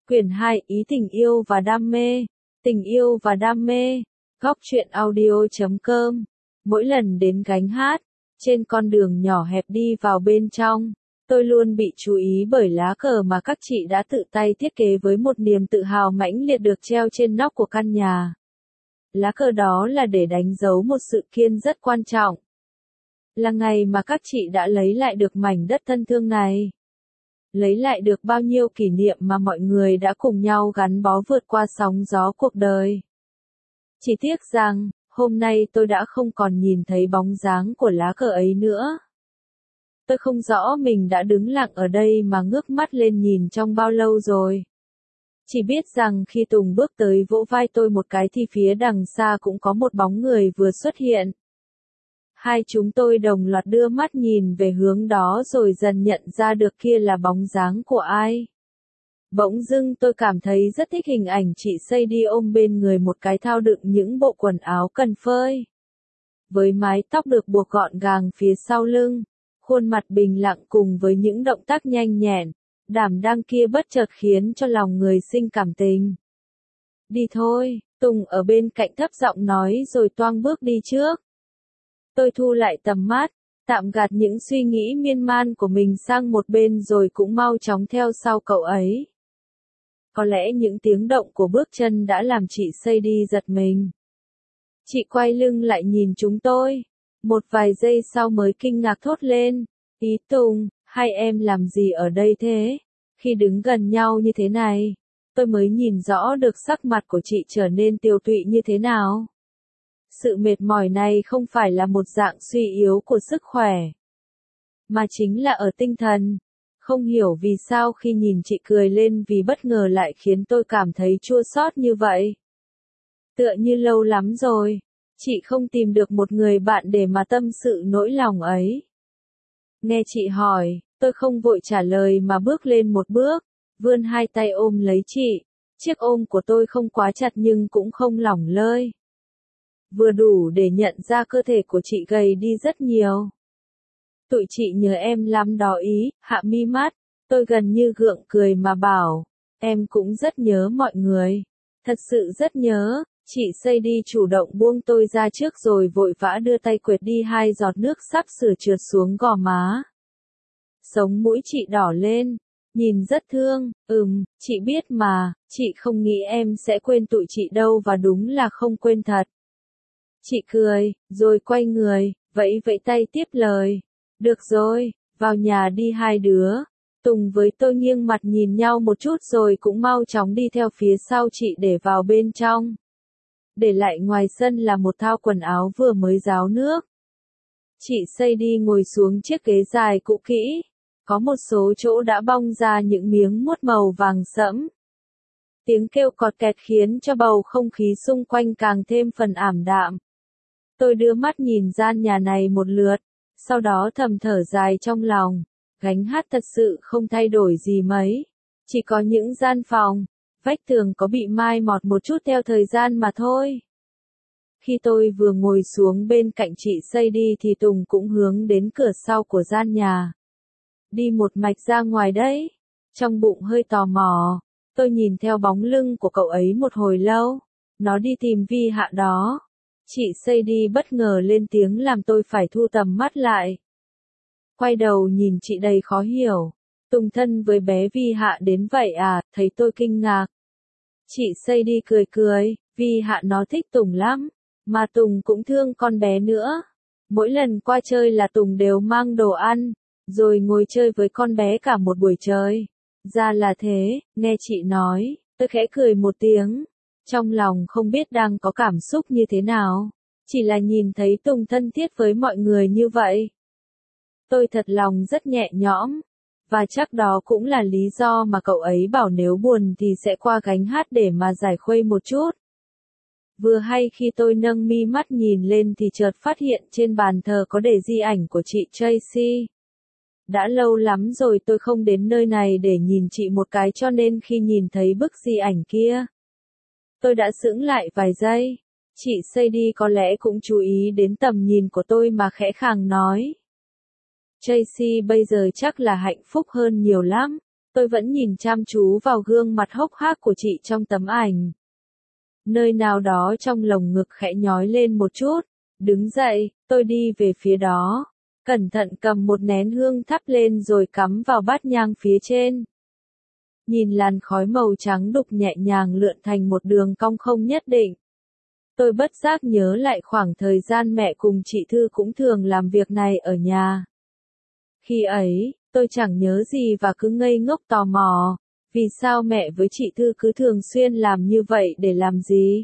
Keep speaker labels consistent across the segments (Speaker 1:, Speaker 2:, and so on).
Speaker 1: Quyển 2 Ý tình yêu và đam mê. Tình yêu và đam mê. Góc truyện audio.com. Mỗi lần đến gánh hát, trên con đường nhỏ hẹp đi vào bên trong, tôi luôn bị chú ý bởi lá cờ mà các chị đã tự tay thiết kế với một niềm tự hào mãnh liệt được treo trên nóc của căn nhà. Lá cờ đó là để đánh dấu một sự kiện rất quan trọng. Là ngày mà các chị đã lấy lại được mảnh đất thân thương này. Lấy lại được bao nhiêu kỷ niệm mà mọi người đã cùng nhau gắn bó vượt qua sóng gió cuộc đời. Chỉ tiếc rằng, hôm nay tôi đã không còn nhìn thấy bóng dáng của lá cờ ấy nữa. Tôi không rõ mình đã đứng lặng ở đây mà ngước mắt lên nhìn trong bao lâu rồi. Chỉ biết rằng khi Tùng bước tới vỗ vai tôi một cái thì phía đằng xa cũng có một bóng người vừa xuất hiện. Hai chúng tôi đồng loạt đưa mắt nhìn về hướng đó rồi dần nhận ra được kia là bóng dáng của ai. Bỗng dưng tôi cảm thấy rất thích hình ảnh chị Sadie ôm bên người một cái thao đựng những bộ quần áo cần phơi. Với mái tóc được buộc gọn gàng phía sau lưng, khuôn mặt bình lặng cùng với những động tác nhanh nhẹn, đảm đang kia bất chợt khiến cho lòng người sinh cảm tình. Đi thôi, Tùng ở bên cạnh thấp giọng nói rồi toang bước đi trước. Tôi thu lại tầm mắt, tạm gạt những suy nghĩ miên man của mình sang một bên rồi cũng mau chóng theo sau cậu ấy. Có lẽ những tiếng động của bước chân đã làm chị Sadie giật mình. Chị quay lưng lại nhìn chúng tôi. Một vài giây sau mới kinh ngạc thốt lên. Ý Tùng, hai em làm gì ở đây thế? Khi đứng gần nhau như thế này, tôi mới nhìn rõ được sắc mặt của chị trở nên tiều tụy như thế nào. Sự mệt mỏi này không phải là một dạng suy yếu của sức khỏe, mà chính là ở tinh thần. Không hiểu vì sao khi nhìn chị cười lên vì bất ngờ lại khiến tôi cảm thấy chua xót như vậy. Tựa như lâu lắm rồi, chị không tìm được một người bạn để mà tâm sự nỗi lòng ấy. Nghe chị hỏi, tôi không vội trả lời mà bước lên một bước, vươn hai tay ôm lấy chị. Chiếc ôm của tôi không quá chặt nhưng cũng không lỏng lơi. Vừa đủ để nhận ra cơ thể của chị gầy đi rất nhiều. Tụi chị nhớ em lắm đó Ý, hạ mi mắt, tôi gần như gượng cười mà bảo, em cũng rất nhớ mọi người. Thật sự rất nhớ, chị Sadie chủ động buông tôi ra trước rồi vội vã đưa tay quệt đi hai giọt nước sắp sửa trượt xuống gò má. Sống mũi chị đỏ lên, nhìn rất thương, chị biết mà, chị không nghĩ em sẽ quên tụi chị đâu và đúng là không quên thật. Chị cười, rồi quay người, vẫy vẫy tay tiếp lời. Được rồi, vào nhà đi hai đứa. Tùng với tôi nghiêng mặt nhìn nhau một chút rồi cũng mau chóng đi theo phía sau chị để vào bên trong. Để lại ngoài sân là một thao quần áo vừa mới ráo nước. Chị Sadie ngồi xuống chiếc ghế dài cũ kỹ. Có một số chỗ đã bong ra những miếng mốt màu vàng sẫm. Tiếng kêu cọt kẹt khiến cho bầu không khí xung quanh càng thêm phần ảm đạm. Tôi đưa mắt nhìn gian nhà này một lượt, sau đó thầm thở dài trong lòng. Gánh hát thật sự không thay đổi gì mấy. Chỉ có những gian phòng, vách tường có bị mai mọt một chút theo thời gian mà thôi. Khi tôi vừa ngồi xuống bên cạnh chị Sadie thì Tùng cũng hướng đến cửa sau của gian nhà. Đi một mạch ra ngoài đấy. Trong bụng hơi tò mò, tôi nhìn theo bóng lưng của cậu ấy một hồi lâu. Nó đi tìm Vi Hạ đó. Chị Sadie bất ngờ lên tiếng làm tôi phải thu tầm mắt lại. Quay đầu nhìn chị đầy khó hiểu. Tùng thân với bé Vi Hạ đến vậy à, thấy tôi kinh ngạc. Chị Sadie cười cười, Vi Hạ nó thích Tùng lắm, mà Tùng cũng thương con bé nữa. Mỗi lần qua chơi là Tùng đều mang đồ ăn, rồi ngồi chơi với con bé cả một buổi trời. Ra là thế, nghe chị nói, tôi khẽ cười một tiếng. Trong lòng không biết đang có cảm xúc như thế nào, chỉ là nhìn thấy Tùng thân thiết với mọi người như vậy. Tôi thật lòng rất nhẹ nhõm, và chắc đó cũng là lý do mà cậu ấy bảo nếu buồn thì sẽ qua gánh hát để mà giải khuây một chút. Vừa hay khi tôi nâng mi mắt nhìn lên thì chợt phát hiện trên bàn thờ có để di ảnh của chị Tracy. Đã lâu lắm rồi tôi không đến nơi này để nhìn chị một cái cho nên khi nhìn thấy bức di ảnh kia, tôi đã sững lại vài giây. Chị Sadie có lẽ cũng chú ý đến tầm nhìn của tôi mà khẽ khàng nói. Tracy bây giờ chắc là hạnh phúc hơn nhiều lắm. tôi vẫn nhìn chăm chú vào gương mặt hốc hác của chị trong tấm ảnh. Nơi nào đó trong lồng ngực khẽ nhói lên một chút. Đứng dậy, tôi đi về phía đó. Cẩn thận cầm một nén hương thắp lên rồi cắm vào bát nhang phía trên. Nhìn làn khói màu trắng đục nhẹ nhàng lượn thành một đường cong không nhất định. Tôi bất giác nhớ lại khoảng thời gian mẹ cùng chị Thư cũng thường làm việc này ở nhà. Khi ấy, tôi chẳng nhớ gì và cứ ngây ngốc tò mò. Vì sao mẹ với chị Thư cứ thường xuyên làm như vậy để làm gì?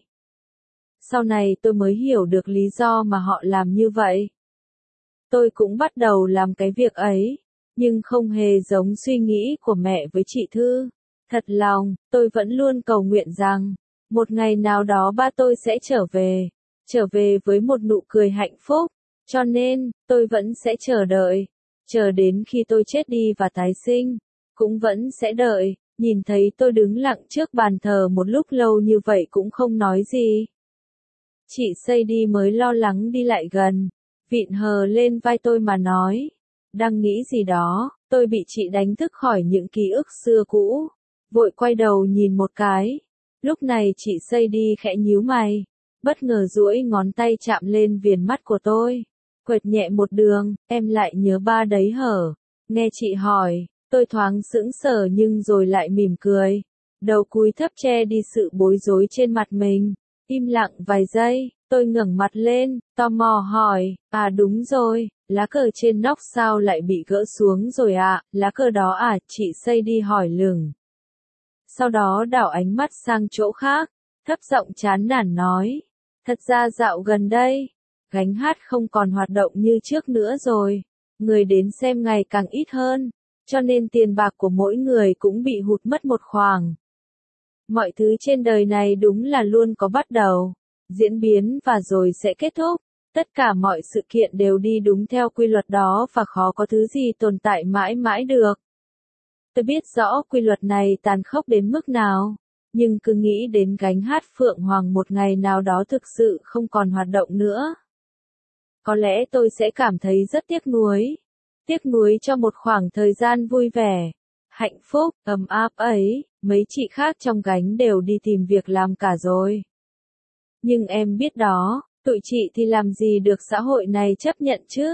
Speaker 1: Sau này tôi mới hiểu được lý do mà họ làm như vậy. Tôi cũng bắt đầu làm cái việc ấy, nhưng không hề giống suy nghĩ của mẹ với chị Thư. Thật lòng, tôi vẫn luôn cầu nguyện rằng, một ngày nào đó ba tôi sẽ trở về với một nụ cười hạnh phúc. Cho nên, tôi vẫn sẽ chờ đợi, chờ đến khi tôi chết đi và tái sinh, cũng vẫn sẽ đợi. Nhìn thấy tôi đứng lặng trước bàn thờ một lúc lâu như vậy cũng không nói gì. Chị Sadie mới lo lắng đi lại gần, vịn hờ lên vai tôi mà nói. Đang nghĩ gì đó, tôi bị chị đánh thức khỏi những ký ức xưa cũ. Vội quay đầu nhìn một cái. Lúc này chị Sadie khẽ nhíu mày, bất ngờ duỗi ngón tay chạm lên viền mắt của tôi. Quệt nhẹ một đường, em lại nhớ ba đấy hở? Nghe chị hỏi. Tôi thoáng sững sờ nhưng rồi lại mỉm cười. Đầu cúi thấp che đi sự bối rối trên mặt mình. Im lặng vài giây, tôi ngẩng mặt lên, tò mò hỏi, à đúng rồi, lá cờ trên nóc sao lại bị gỡ xuống rồi ạ, lá cờ đó à, chị Sadie hỏi lửng. Sau đó đảo ánh mắt sang chỗ khác, thấp giọng chán nản nói, thật ra dạo gần đây, gánh hát không còn hoạt động như trước nữa rồi, người đến xem ngày càng ít hơn. Cho nên tiền bạc của mỗi người cũng bị hụt mất một khoản. Mọi thứ trên đời này đúng là luôn có bắt đầu, diễn biến và rồi sẽ kết thúc. Tất cả mọi sự kiện đều đi đúng theo quy luật đó và khó có thứ gì tồn tại mãi mãi được. Tôi biết rõ quy luật này tàn khốc đến mức nào, nhưng cứ nghĩ đến gánh hát Phượng Hoàng một ngày nào đó thực sự không còn hoạt động nữa. Có lẽ tôi sẽ cảm thấy rất tiếc nuối. Tiếc nuối cho một khoảng thời gian vui vẻ, hạnh phúc, ấm áp ấy, mấy chị khác trong gánh đều đi tìm việc làm cả rồi. Nhưng em biết đó, tụi chị thì làm gì được xã hội này chấp nhận chứ?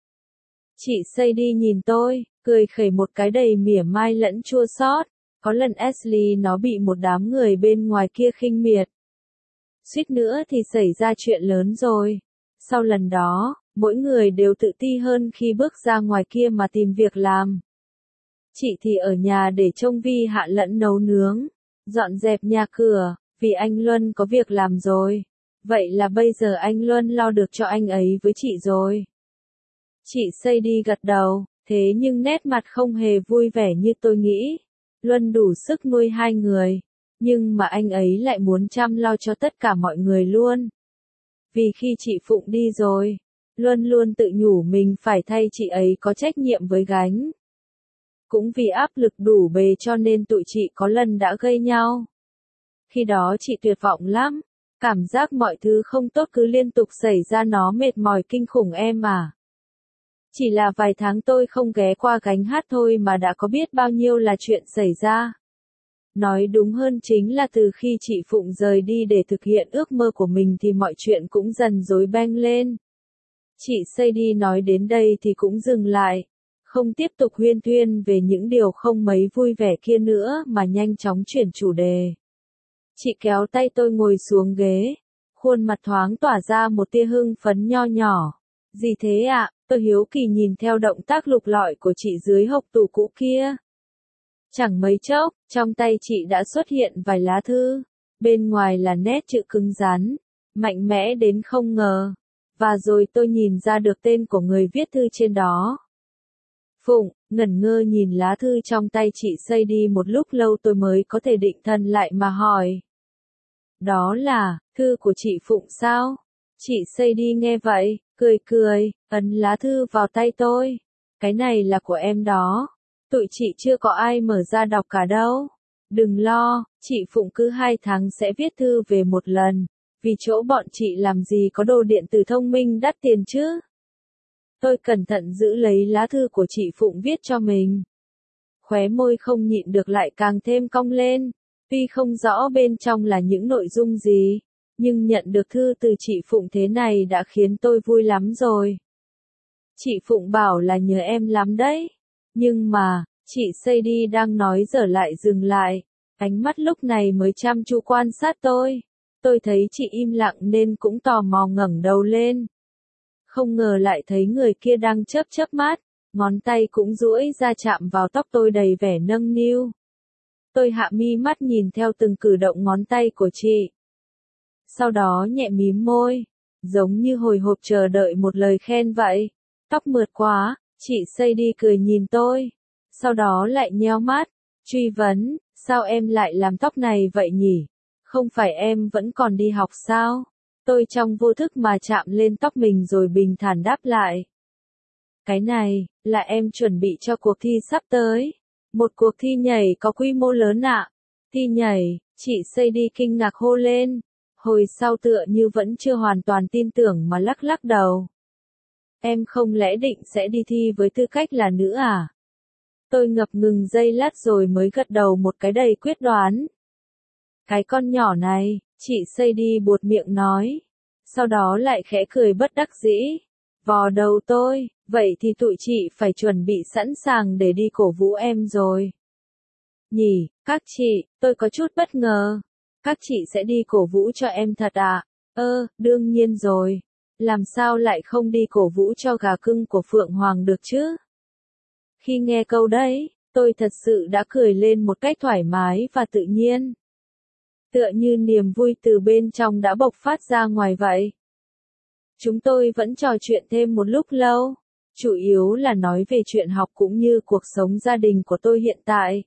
Speaker 1: Chị Sadie nhìn tôi, cười khẩy một cái đầy mỉa mai lẫn chua xót. Có lần Ashley nó bị một đám người bên ngoài kia khinh miệt. Suýt nữa thì xảy ra chuyện lớn rồi. Sau lần đó, mỗi người đều tự ti hơn khi bước ra ngoài kia mà tìm việc làm. Chị thì ở nhà để trông Vi Hạ lẫn nấu nướng, dọn dẹp nhà cửa, vì anh Luân có việc làm rồi. Vậy là bây giờ anh Luân lo được cho anh ấy với chị rồi. Chị Sadie gật đầu, thế nhưng nét mặt không hề vui vẻ như tôi nghĩ. Luân đủ sức nuôi hai người, nhưng mà anh ấy lại muốn chăm lo cho tất cả mọi người luôn. Vì khi chị Phụng đi rồi, Luân luôn tự nhủ mình phải thay chị ấy có trách nhiệm với gánh. Cũng vì áp lực đủ bề cho nên tụi chị có lần đã gây nhau. Khi đó chị tuyệt vọng lắm, cảm giác mọi thứ không tốt cứ liên tục xảy ra nó mệt mỏi kinh khủng em à. Chỉ là vài tháng tôi không ghé qua gánh hát thôi mà đã có biết bao nhiêu là chuyện xảy ra. Nói đúng hơn chính là từ khi chị Phụng rời đi để thực hiện ước mơ của mình thì mọi chuyện cũng dần rối beng lên. Chị Sadie nói đến đây thì cũng dừng lại, không tiếp tục huyên thuyên về những điều không mấy vui vẻ kia nữa mà nhanh chóng chuyển chủ đề. Chị kéo tay tôi ngồi xuống ghế, khuôn mặt thoáng tỏa ra một tia hưng phấn nho nhỏ. Gì thế ạ? Tôi hiếu kỳ nhìn theo động tác lục lọi của chị dưới hộc tủ cũ kia. Chẳng mấy chốc, trong tay chị đã xuất hiện vài lá thư. Bên ngoài là nét chữ cứng rắn, mạnh mẽ đến không ngờ. Và rồi tôi nhìn ra được tên của người viết thư trên đó. Phụng, ngẩn ngơ nhìn lá thư trong tay chị Sadie một lúc lâu tôi mới có thể định thần lại mà hỏi. Đó là, thư của chị Phụng sao? Chị Sadie nghe vậy, cười cười, ấn lá thư vào tay tôi. Cái này là của em đó. Tụi chị chưa có ai mở ra đọc cả đâu. Đừng lo, chị Phụng cứ 2 tháng sẽ viết thư về một lần. Vì chỗ bọn chị làm gì có đồ điện tử thông minh đắt tiền chứ. Tôi cẩn thận giữ lấy lá thư của chị Phụng viết cho mình. khóe môi không nhịn được lại càng thêm cong lên. Tuy không rõ bên trong là những nội dung gì, nhưng nhận được thư từ chị Phụng thế này đã khiến tôi vui lắm rồi. Chị Phụng bảo là nhớ em lắm đấy. Nhưng mà, chị Sadie đang nói dở lại dừng lại. Ánh mắt lúc này mới chăm chú quan sát tôi. Tôi thấy chị im lặng nên cũng tò mò ngẩng đầu lên. Không ngờ lại thấy người kia đang chớp chớp mắt, ngón tay cũng duỗi ra chạm vào tóc tôi đầy vẻ nâng niu. Tôi hạ mi mắt nhìn theo từng cử động ngón tay của chị. Sau đó nhẹ mím môi, giống như hồi hộp chờ đợi một lời khen vậy. Tóc mượt quá, chị Sadie cười nhìn tôi. Sau đó lại nheo mắt, truy vấn, sao em lại làm tóc này vậy nhỉ? Không phải em vẫn còn đi học sao? Tôi trong vô thức mà chạm lên tóc mình rồi bình thản đáp lại. Cái này, là em chuẩn bị cho cuộc thi sắp tới. Một cuộc thi nhảy có quy mô lớn ạ. Thi nhảy, chị Sadie kinh ngạc hô lên. Hồi sau tựa như vẫn chưa hoàn toàn tin tưởng mà lắc lắc đầu. Em không lẽ định sẽ đi thi với tư cách là nữ à? Tôi ngập ngừng giây lát rồi mới gật đầu một cái đầy quyết đoán. Cái con nhỏ này, chị Sadie buột miệng nói. Sau đó lại khẽ cười bất đắc dĩ. Vò đầu tôi, vậy thì tụi chị phải chuẩn bị sẵn sàng để đi cổ vũ em rồi. Nhỉ, các chị, tôi có chút bất ngờ. Các chị sẽ đi cổ vũ cho em thật à? Đương nhiên rồi. Làm sao lại không đi cổ vũ cho gà cưng của Phượng Hoàng được chứ? Khi nghe câu đấy, tôi thật sự đã cười lên một cách thoải mái và tự nhiên. Tựa như niềm vui từ bên trong đã bộc phát ra ngoài vậy. Chúng tôi vẫn trò chuyện thêm một lúc lâu, chủ yếu là nói về chuyện học cũng như cuộc sống gia đình của tôi hiện tại.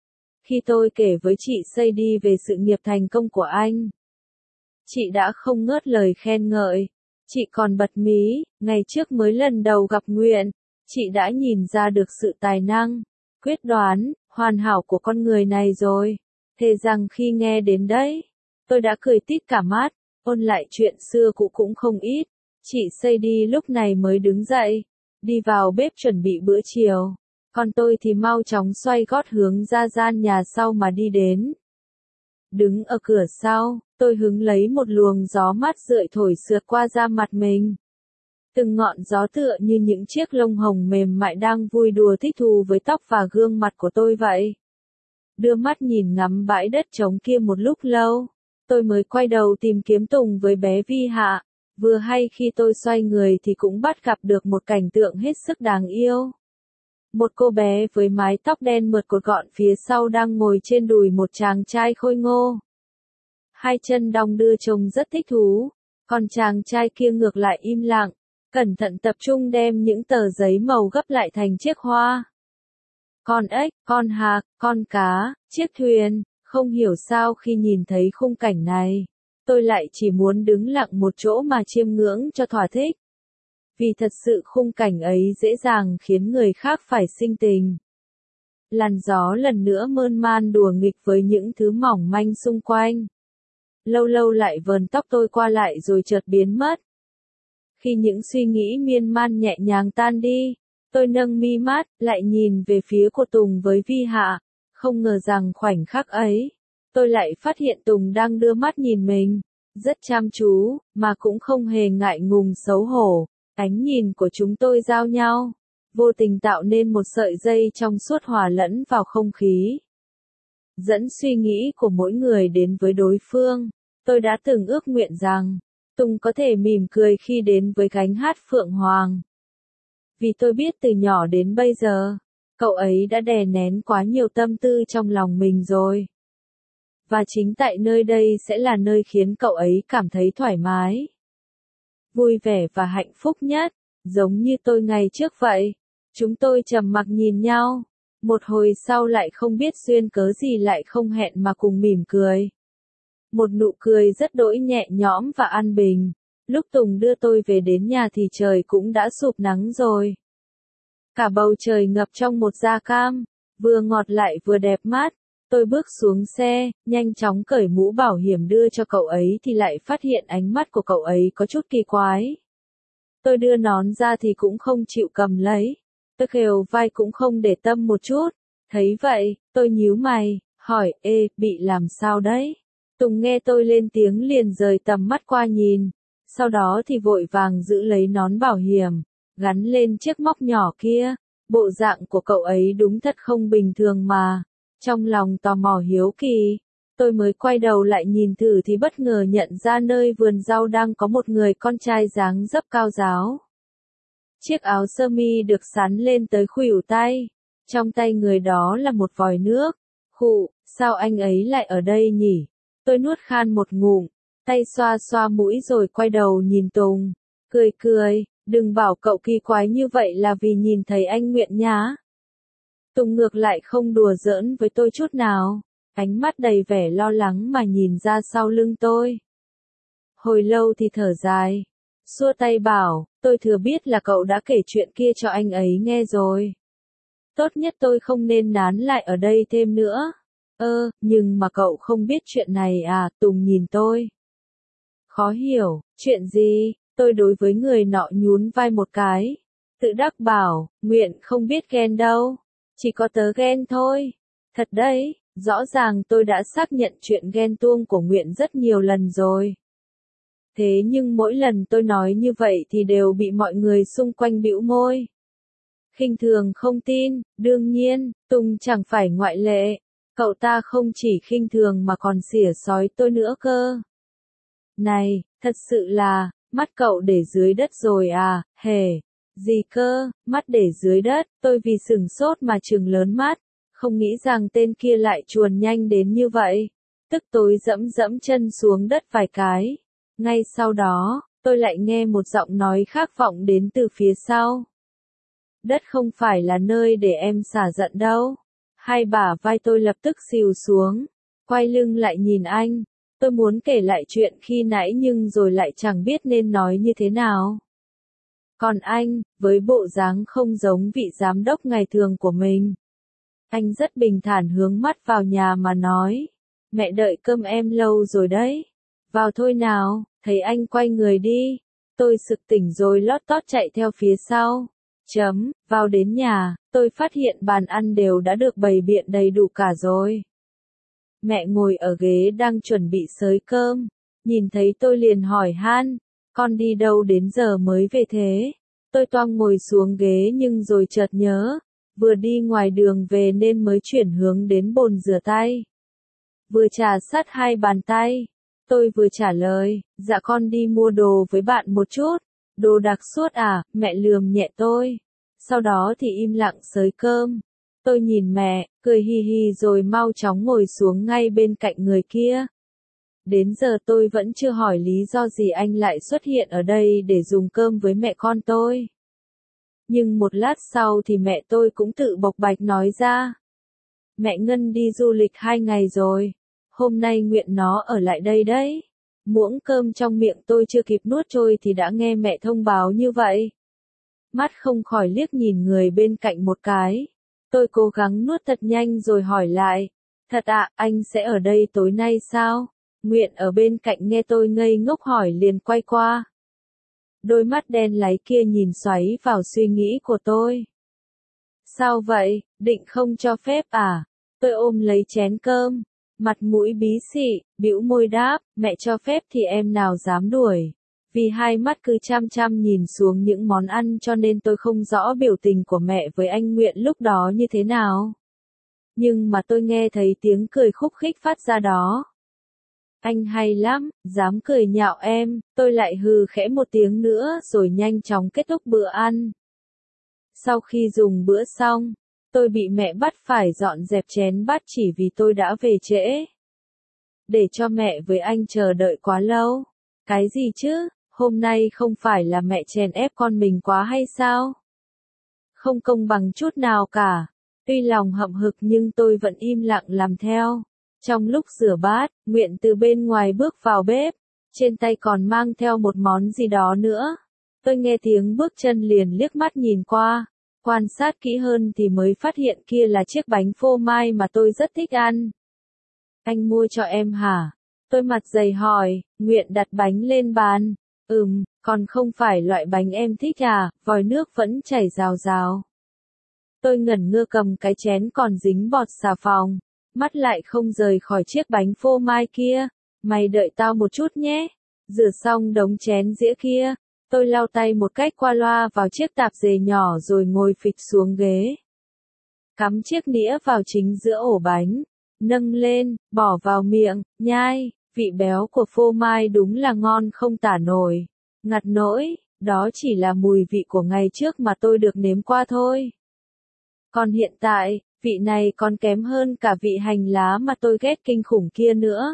Speaker 1: Khi tôi kể với chị Sadie về sự nghiệp thành công của anh, chị đã không ngớt lời khen ngợi. Chị còn bật mí, ngày trước mới lần đầu gặp Nguyện, chị đã nhìn ra được sự tài năng, quyết đoán, hoàn hảo của con người này rồi. Thề rằng khi nghe đến đấy, tôi đã cười tít cả mắt, ôn lại chuyện xưa cũ cũng không ít. Chị Sadie lúc này mới đứng dậy, đi vào bếp chuẩn bị bữa chiều. Còn tôi thì mau chóng xoay gót hướng ra gian nhà sau mà đi đến. Đứng ở cửa sau, tôi hứng lấy một luồng gió mát rượi thổi sượt qua da mặt mình. Từng ngọn gió tựa như những chiếc lông hồng mềm mại đang vui đùa thích thú với tóc và gương mặt của tôi vậy. Đưa mắt nhìn ngắm bãi đất trống kia một lúc lâu, tôi mới quay đầu tìm kiếm Tùng với bé Vi Hạ. Vừa hay khi tôi xoay người thì cũng bắt gặp được một cảnh tượng hết sức đáng yêu. Một cô bé với mái tóc đen mượt cột gọn phía sau đang ngồi trên đùi một chàng trai khôi ngô. Hai chân đong đưa trông rất thích thú, còn chàng trai kia ngược lại im lặng, cẩn thận tập trung đem những tờ giấy màu gấp lại thành chiếc hoa. Con ếch, con hạc, con cá, chiếc thuyền, không hiểu sao khi nhìn thấy khung cảnh này, tôi lại chỉ muốn đứng lặng một chỗ mà chiêm ngưỡng cho thỏa thích. Vì thật sự khung cảnh ấy dễ dàng khiến người khác phải sinh tình. Làn gió lần nữa mơn man đùa nghịch với những thứ mỏng manh xung quanh. Lâu lâu lại vờn tóc tôi qua lại rồi chợt biến mất. Khi những suy nghĩ miên man nhẹ nhàng tan đi, tôi nâng mi mắt, lại nhìn về phía của Tùng với Vi Hạ. Không ngờ rằng khoảnh khắc ấy, tôi lại phát hiện Tùng đang đưa mắt nhìn mình, rất chăm chú, mà cũng không hề ngại ngùng xấu hổ. Ánh nhìn của chúng tôi giao nhau, vô tình tạo nên một sợi dây trong suốt hòa lẫn vào không khí. Dẫn suy nghĩ của mỗi người đến với đối phương, tôi đã từng ước nguyện rằng, Tùng có thể mỉm cười khi đến với gánh hát Phượng Hoàng. Vì tôi biết từ nhỏ đến bây giờ, cậu ấy đã đè nén quá nhiều tâm tư trong lòng mình rồi. Và chính tại nơi đây sẽ là nơi khiến cậu ấy cảm thấy thoải mái, vui vẻ và hạnh phúc nhất, giống như tôi ngày trước vậy. Chúng tôi trầm mặc nhìn nhau, một hồi sau lại không biết duyên cớ gì lại không hẹn mà cùng mỉm cười. Một nụ cười rất đỗi nhẹ nhõm và an bình. Lúc Tùng đưa tôi về đến nhà thì trời cũng đã sụp nắng rồi. Cả bầu trời ngập trong một da cam, vừa ngọt lại vừa đẹp mắt. Tôi bước xuống xe, nhanh chóng cởi mũ bảo hiểm đưa cho cậu ấy thì lại phát hiện ánh mắt của cậu ấy có chút kỳ quái. Tôi đưa nón ra thì cũng không chịu cầm lấy. Tôi khều vai cũng không để tâm một chút. Thấy vậy, tôi nhíu mày, hỏi, ê, bị làm sao đấy? Tùng nghe tôi lên tiếng liền rời tầm mắt qua nhìn, sau đó thì vội vàng giữ lấy nón bảo hiểm, gắn lên chiếc móc nhỏ kia. Bộ dạng của cậu ấy đúng thật không bình thường mà. Trong lòng tò mò hiếu kỳ, tôi mới quay đầu lại nhìn thử thì bất ngờ nhận ra nơi vườn rau đang có một người con trai dáng dấp cao ráo. Chiếc áo sơ mi được sắn lên tới khuỷu tay, trong tay người đó là một vòi nước. Khụ, sao anh ấy lại ở đây nhỉ? Tôi nuốt khan một ngụm, tay xoa xoa mũi rồi quay đầu nhìn Tùng, cười cười, đừng bảo cậu kỳ quái như vậy là vì nhìn thấy anh Nguyện nhá. Tùng ngược lại không đùa giỡn với tôi chút nào, ánh mắt đầy vẻ lo lắng mà nhìn ra sau lưng tôi. Hồi lâu thì thở dài, xua tay bảo, tôi thừa biết là cậu đã kể chuyện kia cho anh ấy nghe rồi. Tốt nhất tôi không nên nán lại ở đây thêm nữa. Nhưng mà cậu không biết chuyện này à? Tùng nhìn tôi. Khó hiểu, chuyện gì? Tôi đối với người nọ nhún vai một cái. Tự đắc bảo, Nguyện không biết ghen đâu. Chỉ có tớ ghen thôi. Thật đấy, rõ ràng tôi đã xác nhận chuyện ghen tuông của Nguyện rất nhiều lần rồi. Thế nhưng mỗi lần tôi nói như vậy thì đều bị mọi người xung quanh bĩu môi. Khinh thường không tin, đương nhiên, Tùng chẳng phải ngoại lệ. Cậu ta không chỉ khinh thường mà còn xỉa xói tôi nữa cơ. Này, thật sự là, mắt cậu để dưới đất rồi à, hề. Gì cơ, mắt để dưới đất, tôi vì sửng sốt mà trừng lớn mắt, không nghĩ rằng tên kia lại chuồn nhanh đến như vậy. Tức tối dẫm dẫm chân xuống đất vài cái. Ngay sau đó, tôi lại nghe một giọng nói khác vọng đến từ phía sau. Đất không phải là nơi để em xả giận đâu. Hai bả vai tôi lập tức xìu xuống, quay lưng lại nhìn anh. Tôi muốn kể lại chuyện khi nãy nhưng rồi lại chẳng biết nên nói như thế nào. Còn anh, với bộ dáng không giống vị giám đốc ngày thường của mình. Anh rất bình thản hướng mắt vào nhà mà nói. Mẹ đợi cơm em lâu rồi đấy. Vào thôi nào, thấy anh quay người đi. Tôi sực tỉnh rồi lót tót chạy theo phía sau. Vào đến nhà, tôi phát hiện bàn ăn đều đã được bày biện đầy đủ cả rồi. Mẹ ngồi ở ghế đang chuẩn bị xới cơm, nhìn thấy tôi liền hỏi han, con đi đâu đến giờ mới về thế? Tôi toang ngồi xuống ghế nhưng rồi chợt nhớ, vừa đi ngoài đường về nên mới chuyển hướng đến bồn rửa tay. Vừa trà sát hai bàn tay, tôi vừa trả lời, dạ con đi mua đồ với bạn một chút. Đồ đặc suốt à, mẹ lườm nhẹ tôi. Sau đó thì im lặng xới cơm. Tôi nhìn mẹ, cười hi hi rồi mau chóng ngồi xuống ngay bên cạnh người kia. Đến giờ tôi vẫn chưa hỏi lý do gì anh lại xuất hiện ở đây để dùng cơm với mẹ con tôi. Nhưng một lát sau thì mẹ tôi cũng tự bộc bạch nói ra. Mẹ Ngân đi du lịch 2 ngày rồi. Hôm nay Nguyện nó ở lại đây đấy. Muỗng cơm trong miệng tôi chưa kịp nuốt trôi thì đã nghe mẹ thông báo như vậy. Mắt không khỏi liếc nhìn người bên cạnh một cái. Tôi cố gắng nuốt thật nhanh rồi hỏi lại. Thật ạ, anh sẽ ở đây tối nay sao? Nguyện ở bên cạnh nghe tôi ngây ngốc hỏi liền quay qua. Đôi mắt đen láy kia nhìn xoáy vào suy nghĩ của tôi. Sao vậy, định không cho phép à? Tôi ôm lấy chén cơm. Mặt mũi bí xị, bĩu môi đáp, mẹ cho phép thì em nào dám đuổi. Vì hai mắt cứ chăm chăm nhìn xuống những món ăn cho nên tôi không rõ biểu tình của mẹ với anh Nguyện lúc đó như thế nào. Nhưng mà tôi nghe thấy tiếng cười khúc khích phát ra đó. Anh hay lắm, dám cười nhạo em, tôi lại hừ khẽ một tiếng nữa rồi nhanh chóng kết thúc bữa ăn. Sau khi dùng bữa xong, tôi bị mẹ bắt phải dọn dẹp chén bát chỉ vì tôi đã về trễ. Để cho mẹ với anh chờ đợi quá lâu. Cái gì chứ, hôm nay không phải là mẹ chèn ép con mình quá hay sao? Không công bằng chút nào cả. Tuy lòng hậm hực nhưng tôi vẫn im lặng làm theo. Trong lúc rửa bát, Nguyện từ bên ngoài bước vào bếp. Trên tay còn mang theo một món gì đó nữa. Tôi nghe tiếng bước chân liền liếc mắt nhìn qua. Quan sát kỹ hơn thì mới phát hiện kia là chiếc bánh phô mai mà tôi rất thích ăn. Anh mua cho em hả? Tôi mặt dày hỏi, Nguyện đặt bánh lên bàn. Còn không phải loại bánh em thích à, vòi nước vẫn chảy rào rào. Tôi ngẩn ngơ cầm cái chén còn dính bọt xà phòng, mắt lại không rời khỏi chiếc bánh phô mai kia. Mày đợi tao một chút nhé. Rửa xong đống chén dĩa kia, tôi lau tay một cách qua loa vào chiếc tạp dề nhỏ rồi ngồi phịch xuống ghế. Cắm chiếc nĩa vào chính giữa ổ bánh, nâng lên, bỏ vào miệng, nhai, vị béo của phô mai đúng là ngon không tả nổi. Ngặt nỗi, đó chỉ là mùi vị của ngày trước mà tôi được nếm qua thôi. Còn hiện tại, vị này còn kém hơn cả vị hành lá mà tôi ghét kinh khủng kia nữa.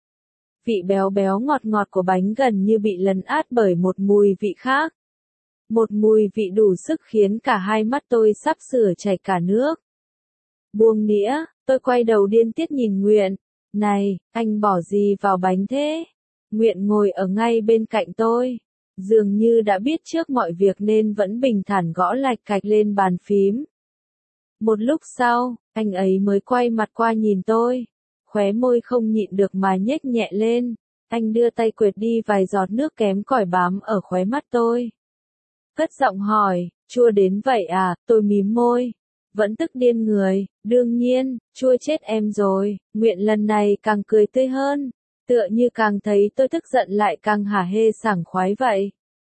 Speaker 1: Vị béo béo ngọt ngọt của bánh gần như bị lấn át bởi một mùi vị khác. Một mùi vị đủ sức khiến cả hai mắt tôi sắp sửa chảy cả nước. Buông nĩa, tôi quay đầu điên tiết nhìn Nguyện. Này, anh bỏ gì vào bánh thế? Nguyện ngồi ở ngay bên cạnh tôi. Dường như đã biết trước mọi việc nên vẫn bình thản gõ lạch cạch lên bàn phím. Một lúc sau, anh ấy mới quay mặt qua nhìn tôi. Khóe môi không nhịn được mà nhếch nhẹ lên. Anh đưa tay quệt đi vài giọt nước kém cỏi bám ở khóe mắt tôi. Cất giọng hỏi, chua đến vậy à? Tôi mím môi. Vẫn tức điên người, đương nhiên, chua chết em rồi. Nguyện lần này càng cười tươi hơn, tựa như càng thấy tôi tức giận lại càng hả hê sảng khoái vậy.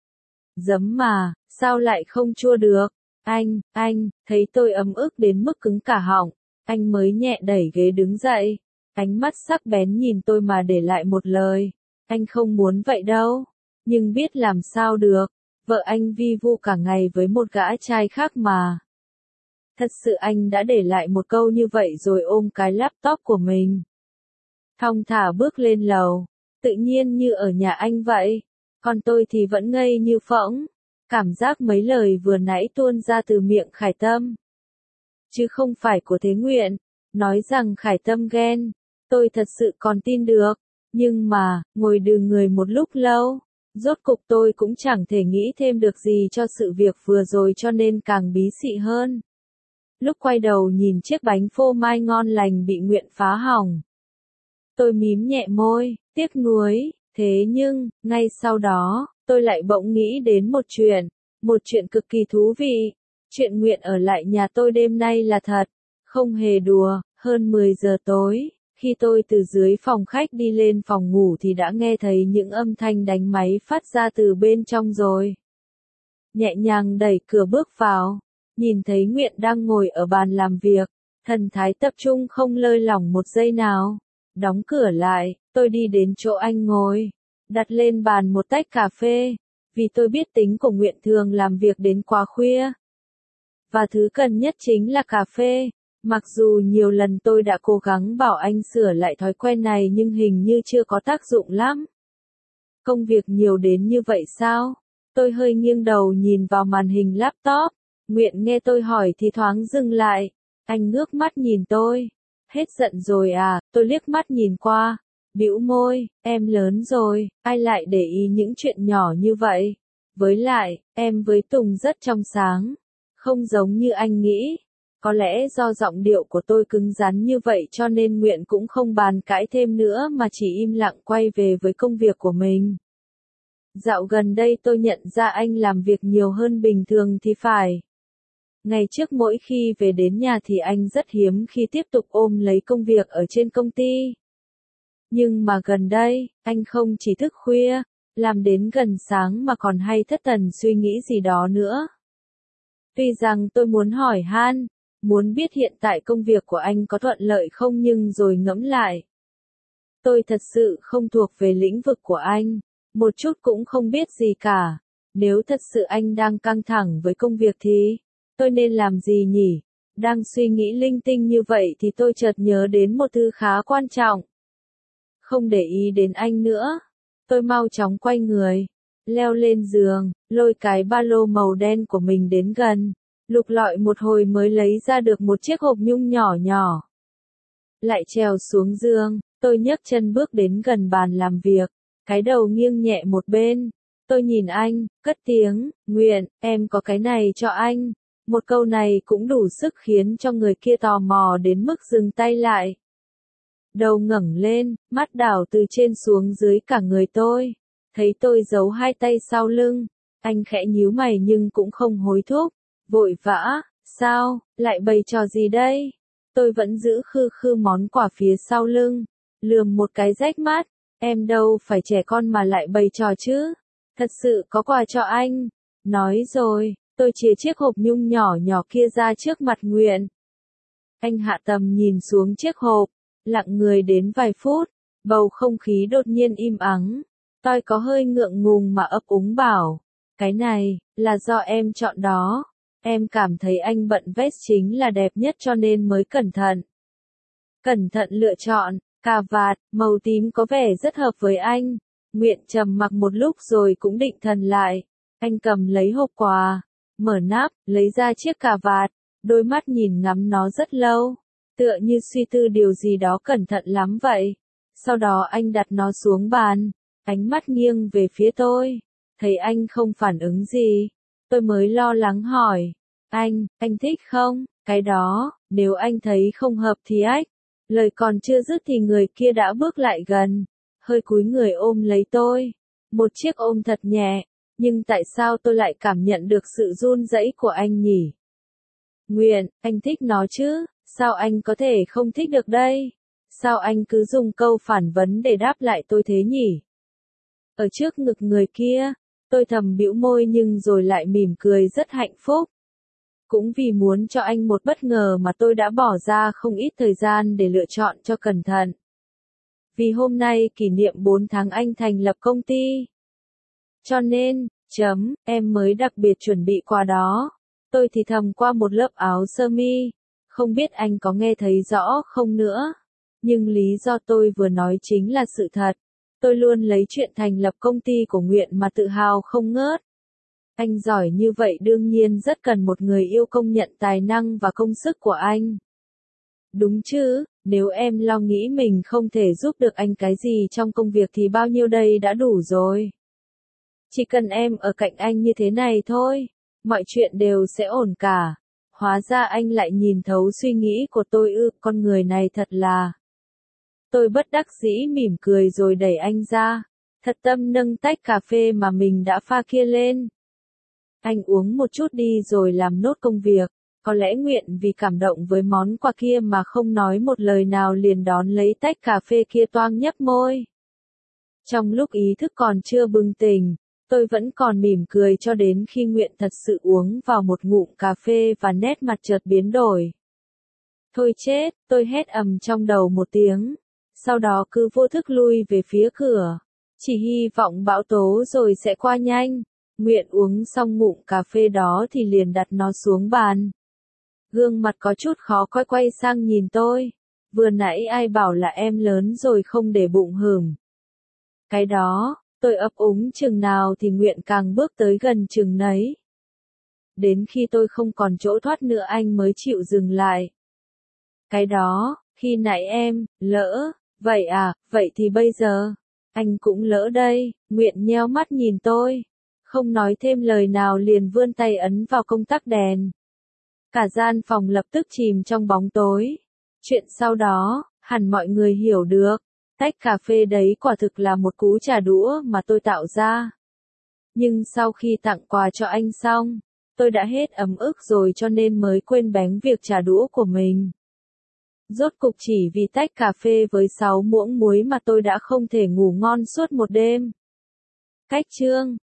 Speaker 1: Giấm mà, sao lại không chua được? Anh, thấy tôi ấm ức đến mức cứng cả họng, anh mới nhẹ đẩy ghế đứng dậy. Ánh mắt sắc bén nhìn tôi mà để lại một lời. Anh không muốn vậy đâu, nhưng biết làm sao được, vợ anh vi vu cả ngày với một gã trai khác mà. Thật sự anh đã để lại một câu như vậy rồi ôm cái laptop của mình. Thong thả bước lên lầu, tự nhiên như ở nhà anh vậy. Còn tôi thì vẫn ngây như phỗng, cảm giác mấy lời vừa nãy tuôn ra từ miệng Khải Tâm. Chứ không phải của Thế Nguyện, nói rằng Khải Tâm ghen, tôi thật sự còn tin được. Nhưng mà, ngồi đừ người một lúc lâu, rốt cục tôi cũng chẳng thể nghĩ thêm được gì cho sự việc vừa rồi cho nên càng bí xị hơn. Lúc quay đầu nhìn chiếc bánh phô mai ngon lành bị Nguyện phá hỏng, tôi mím nhẹ môi, tiếc nuối. Thế nhưng, ngay sau đó, tôi lại bỗng nghĩ đến một chuyện cực kỳ thú vị. Chuyện Nguyện ở lại nhà tôi đêm nay là thật, không hề đùa. Hơn 10 giờ tối, khi tôi từ dưới phòng khách đi lên phòng ngủ thì đã nghe thấy những âm thanh đánh máy phát ra từ bên trong rồi. Nhẹ nhàng đẩy cửa bước vào, nhìn thấy Nguyện đang ngồi ở bàn làm việc, thần thái tập trung không lơi lỏng một giây nào. Đóng cửa lại, tôi đi đến chỗ anh ngồi, đặt lên bàn một tách cà phê, vì tôi biết tính của Nguyện thường làm việc đến quá khuya. Và thứ cần nhất chính là cà phê. Mặc dù nhiều lần tôi đã cố gắng bảo anh sửa lại thói quen này nhưng hình như chưa có tác dụng lắm. Công việc nhiều đến như vậy sao? Tôi hơi nghiêng đầu nhìn vào màn hình laptop. Nguyện nghe tôi hỏi thì thoáng dừng lại. Anh ngước mắt nhìn tôi. Hết giận rồi à? Tôi liếc mắt nhìn qua. Bĩu môi, em lớn rồi, ai lại để ý những chuyện nhỏ như vậy? Với lại, em với Tùng rất trong sáng. Không giống như anh nghĩ. Có lẽ do giọng điệu của tôi cứng rắn như vậy cho nên Nguyện cũng không bàn cãi thêm nữa mà chỉ im lặng quay về với công việc của mình. Dạo gần đây tôi nhận ra anh làm việc nhiều hơn bình thường thì phải. Ngày trước mỗi khi về đến nhà thì anh rất hiếm khi tiếp tục ôm lấy công việc ở trên công ty. Nhưng mà gần đây, anh không chỉ thức khuya, làm đến gần sáng mà còn hay thất thần suy nghĩ gì đó nữa. Tuy rằng tôi muốn hỏi han, muốn biết hiện tại công việc của anh có thuận lợi không nhưng rồi ngẫm lại. Tôi thật sự không thuộc về lĩnh vực của anh, một chút cũng không biết gì cả. Nếu thật sự anh đang căng thẳng với công việc thì, tôi nên làm gì nhỉ? Đang suy nghĩ linh tinh như vậy thì tôi chợt nhớ đến một thứ khá quan trọng. Không để ý đến anh nữa. Tôi mau chóng quay người, leo lên giường, lôi cái ba lô màu đen của mình đến gần. Lục lọi một hồi mới lấy ra được một chiếc hộp nhung nhỏ nhỏ. Lại trèo xuống giường, tôi nhấc chân bước đến gần bàn làm việc, cái đầu nghiêng nhẹ một bên. Tôi nhìn anh, cất tiếng, Nguyện, em có cái này cho anh. Một câu này cũng đủ sức khiến cho người kia tò mò đến mức dừng tay lại. Đầu ngẩng lên, mắt đảo từ trên xuống dưới cả người tôi. Thấy tôi giấu hai tay sau lưng, anh khẽ nhíu mày nhưng cũng không hối thúc. Vội vã, Sao, lại bày trò gì đây? Tôi vẫn giữ khư khư món quà phía sau lưng, lườm một cái rách mắt, em đâu phải trẻ con mà lại bày trò chứ. Thật sự có quà cho anh. Nói rồi, tôi chìa chiếc hộp nhung nhỏ nhỏ kia ra trước mặt Nguyện. Anh hạ tầm nhìn xuống chiếc hộp, lặng người đến vài phút, bầu không khí đột nhiên im ắng. Tôi có hơi ngượng ngùng mà ấp úng bảo, cái này, là do em chọn đó. Em cảm thấy anh bận vest chính là đẹp nhất cho nên mới cẩn thận. Cẩn thận lựa chọn, cà vạt, màu tím có vẻ rất hợp với anh. Nguyện trầm mặc một lúc rồi cũng định thần lại. Anh cầm lấy hộp quà, mở nắp, lấy ra chiếc cà vạt, đôi mắt nhìn ngắm nó rất lâu, tựa như suy tư điều gì đó cẩn thận lắm vậy. Sau đó anh đặt nó xuống bàn, ánh mắt nghiêng về phía tôi, thấy anh không phản ứng gì. Tôi mới lo lắng hỏi, anh thích không? Cái đó, nếu anh thấy không hợp thì ách. Lời còn chưa dứt thì người kia đã bước lại gần, hơi cúi người ôm lấy tôi. Một chiếc ôm thật nhẹ, nhưng tại sao tôi lại cảm nhận được sự run rẩy của anh nhỉ? Nguyện, anh thích nó chứ, sao anh có thể không thích được đây? Sao anh cứ dùng câu phản vấn để đáp lại tôi thế nhỉ? Ở trước ngực người kia, tôi thầm bĩu môi nhưng rồi lại mỉm cười rất hạnh phúc. Cũng vì muốn cho anh một bất ngờ mà tôi đã bỏ ra không ít thời gian để lựa chọn cho cẩn thận. Vì hôm nay kỷ niệm 4 tháng anh thành lập công ty. Cho nên, em mới đặc biệt chuẩn bị quà đó. Tôi thì thầm qua một lớp áo sơ mi. Không biết anh có nghe thấy rõ không nữa. Nhưng lý do tôi vừa nói chính là sự thật. Tôi luôn lấy chuyện thành lập công ty của Nguyện mà tự hào không ngớt. Anh giỏi như vậy đương nhiên rất cần một người yêu công nhận tài năng và công sức của anh. Đúng chứ, nếu em lo nghĩ mình không thể giúp được anh cái gì trong công việc thì bao nhiêu đây đã đủ rồi. Chỉ cần em ở cạnh anh như thế này thôi, mọi chuyện đều sẽ ổn cả. Hóa ra anh lại nhìn thấu suy nghĩ của tôi ư, con người này thật là. Tôi bất đắc dĩ mỉm cười rồi đẩy anh ra, thật tâm nâng tách cà phê mà mình đã pha kia lên. Anh uống một chút đi rồi làm nốt công việc, có lẽ Nguyện vì cảm động với món quà kia mà không nói một lời nào liền đón lấy tách cà phê kia toang nhấp môi. Trong lúc ý thức còn chưa bừng tỉnh, tôi vẫn còn mỉm cười cho đến khi Nguyện thật sự uống vào một ngụm cà phê và nét mặt chợt biến đổi. Thôi chết, tôi hét ầm trong đầu một tiếng, sau đó cứ vô thức lui về phía cửa, chỉ hy vọng bão tố rồi sẽ qua nhanh. Nguyện uống xong ngụm cà phê đó thì liền đặt nó xuống bàn. Gương mặt có chút khó coi quay sang nhìn tôi. Vừa nãy ai bảo là em lớn rồi không để bụng hửm. Cái đó, tôi ấp úng chừng nào thì Nguyện càng bước tới gần chừng nấy. Đến khi tôi không còn chỗ thoát nữa anh mới chịu dừng lại. Cái đó, khi nãy em, lỡ, vậy à, vậy thì bây giờ, anh cũng lỡ đây. Nguyện nheo mắt nhìn tôi. Không nói thêm lời nào liền vươn tay ấn vào công tắc đèn. Cả gian phòng lập tức chìm trong bóng tối. Chuyện sau đó, hẳn mọi người hiểu được. Tách cà phê đấy quả thực là một cú trả đũa mà tôi tạo ra. Nhưng sau khi tặng quà cho anh xong, tôi đã hết ấm ức rồi cho nên mới quên bén việc trả đũa của mình. Rốt cục chỉ vì tách cà phê với 6 muỗng muối mà tôi đã không thể ngủ ngon suốt một đêm. Cách chương